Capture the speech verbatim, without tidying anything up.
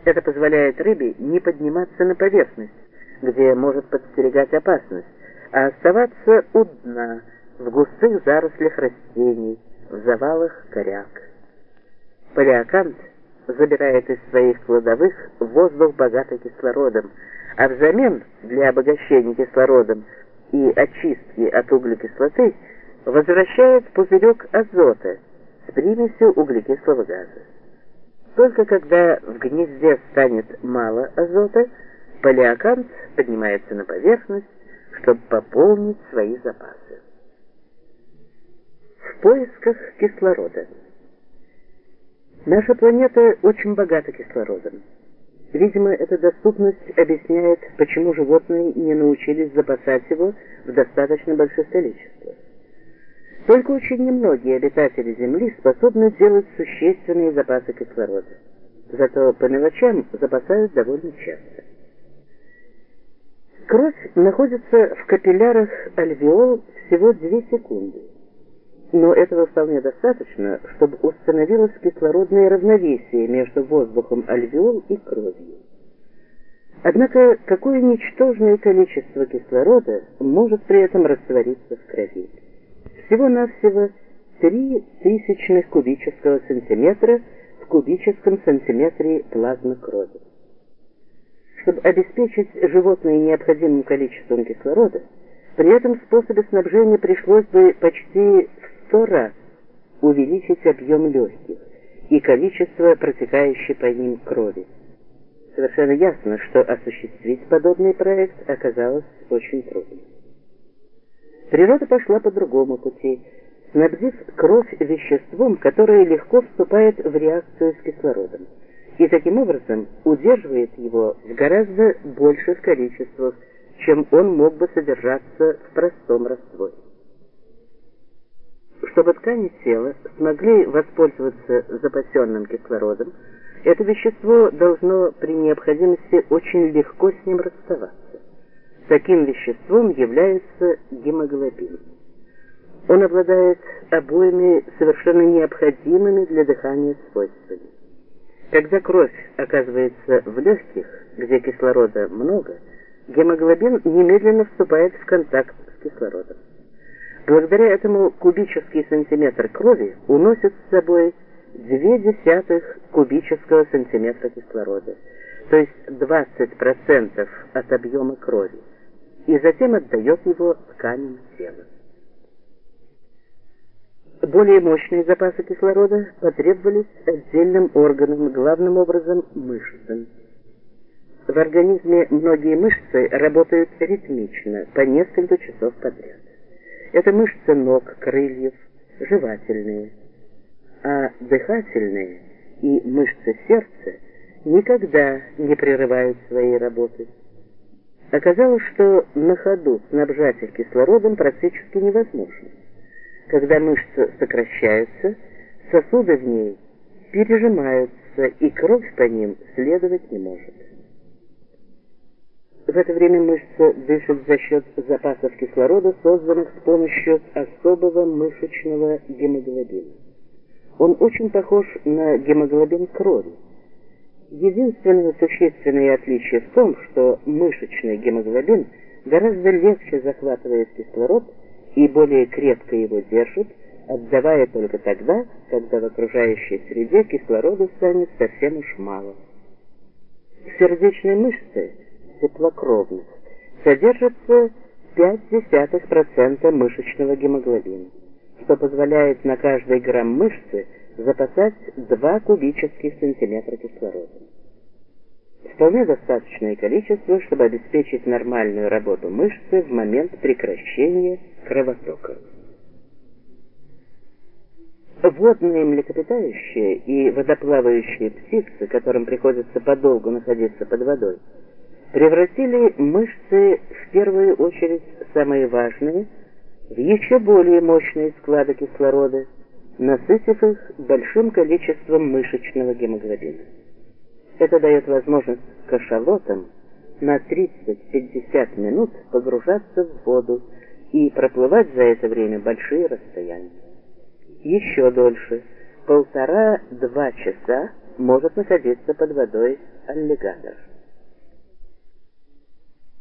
Это позволяет рыбе не подниматься на поверхность, где может подстерегать опасность, а оставаться у дна, в густых зарослях растений, в завалах коряг. Палеокант забирает из своих кладовых воздух, богатый кислородом, а взамен для обогащения кислородом и очистки от углекислоты возвращает пузырек азота с примесью углекислого газа. Только когда в гнезде станет мало азота, палеокант поднимается на поверхность, чтобы пополнить свои запасы. В поисках кислорода. Наша планета очень богата кислородом. Видимо, эта доступность объясняет, почему животные не научились запасать его в достаточно больших количествах. Только очень немногие обитатели Земли способны делать существенные запасы кислорода. Зато по мелочам запасают довольно часто. Кровь находится в капиллярах альвеол всего две секунды. Но этого вполне достаточно, чтобы установилось кислородное равновесие между воздухом альвеол и кровью. Однако, какое ничтожное количество кислорода может при этом раствориться в крови? Всего-навсего три тысячных кубического сантиметра в кубическом сантиметре плазмы крови. Чтобы обеспечить животное необходимым количеством кислорода, при этом способе снабжения пришлось бы почти в сто раз увеличить объем легких и количество протекающей по ним крови. Совершенно ясно, что осуществить подобный проект оказалось очень трудно. Природа пошла по другому пути, снабдив кровь веществом, которое легко вступает в реакцию с кислородом, и таким образом удерживает его в гораздо больших количествах, чем он мог бы содержаться в простом растворе. Чтобы ткани тела смогли воспользоваться запасенным кислородом, это вещество должно при необходимости очень легко с ним расставаться. Таким веществом является гемоглобин. Он обладает обоими совершенно необходимыми для дыхания свойствами. Когда кровь оказывается в легких, где кислорода много, гемоглобин немедленно вступает в контакт с кислородом. Благодаря этому кубический сантиметр крови уносит с собой две десятых кубического сантиметра кислорода, то есть двадцать процентов от объема крови, и затем отдает его тканям тела. Более мощные запасы кислорода потребовались отдельным органам, главным образом мышцам. В организме многие мышцы работают ритмично, по несколько часов подряд. Это мышцы ног, крыльев, жевательные, а дыхательные и мышцы сердца никогда не прерывают своей работы. Оказалось, что на ходу снабжать их кислородом практически невозможно. Когда мышцы сокращаются, сосуды в ней пережимаются, и кровь по ним следовать не может. В это время мышца дышит за счет запасов кислорода, созданных с помощью особого мышечного гемоглобина. Он очень похож на гемоглобин крови. Единственное существенное отличие в том, что мышечный гемоглобин гораздо легче захватывает кислород и более крепко его держит, отдавая только тогда, когда в окружающей среде кислорода станет совсем уж мало. В сердечной мышце теплокровных содержится пять десятых процента мышечного гемоглобина, что позволяет на каждый грамм мышцы запасать два кубических сантиметра кислорода. Вполне достаточное количество, чтобы обеспечить нормальную работу мышцы в момент прекращения кровотока. Водные млекопитающие и водоплавающие птицы, которым приходится подолгу находиться под водой, превратили мышцы, в первую очередь самые важные, в еще более мощные склады кислорода, насытив их большим количеством мышечного гемоглобина. Это дает возможность кашалотам на тридцать-пятьдесят минут погружаться в воду и проплывать за это время большие расстояния. Еще дольше, полтора-два часа, может находиться под водой аллигатор.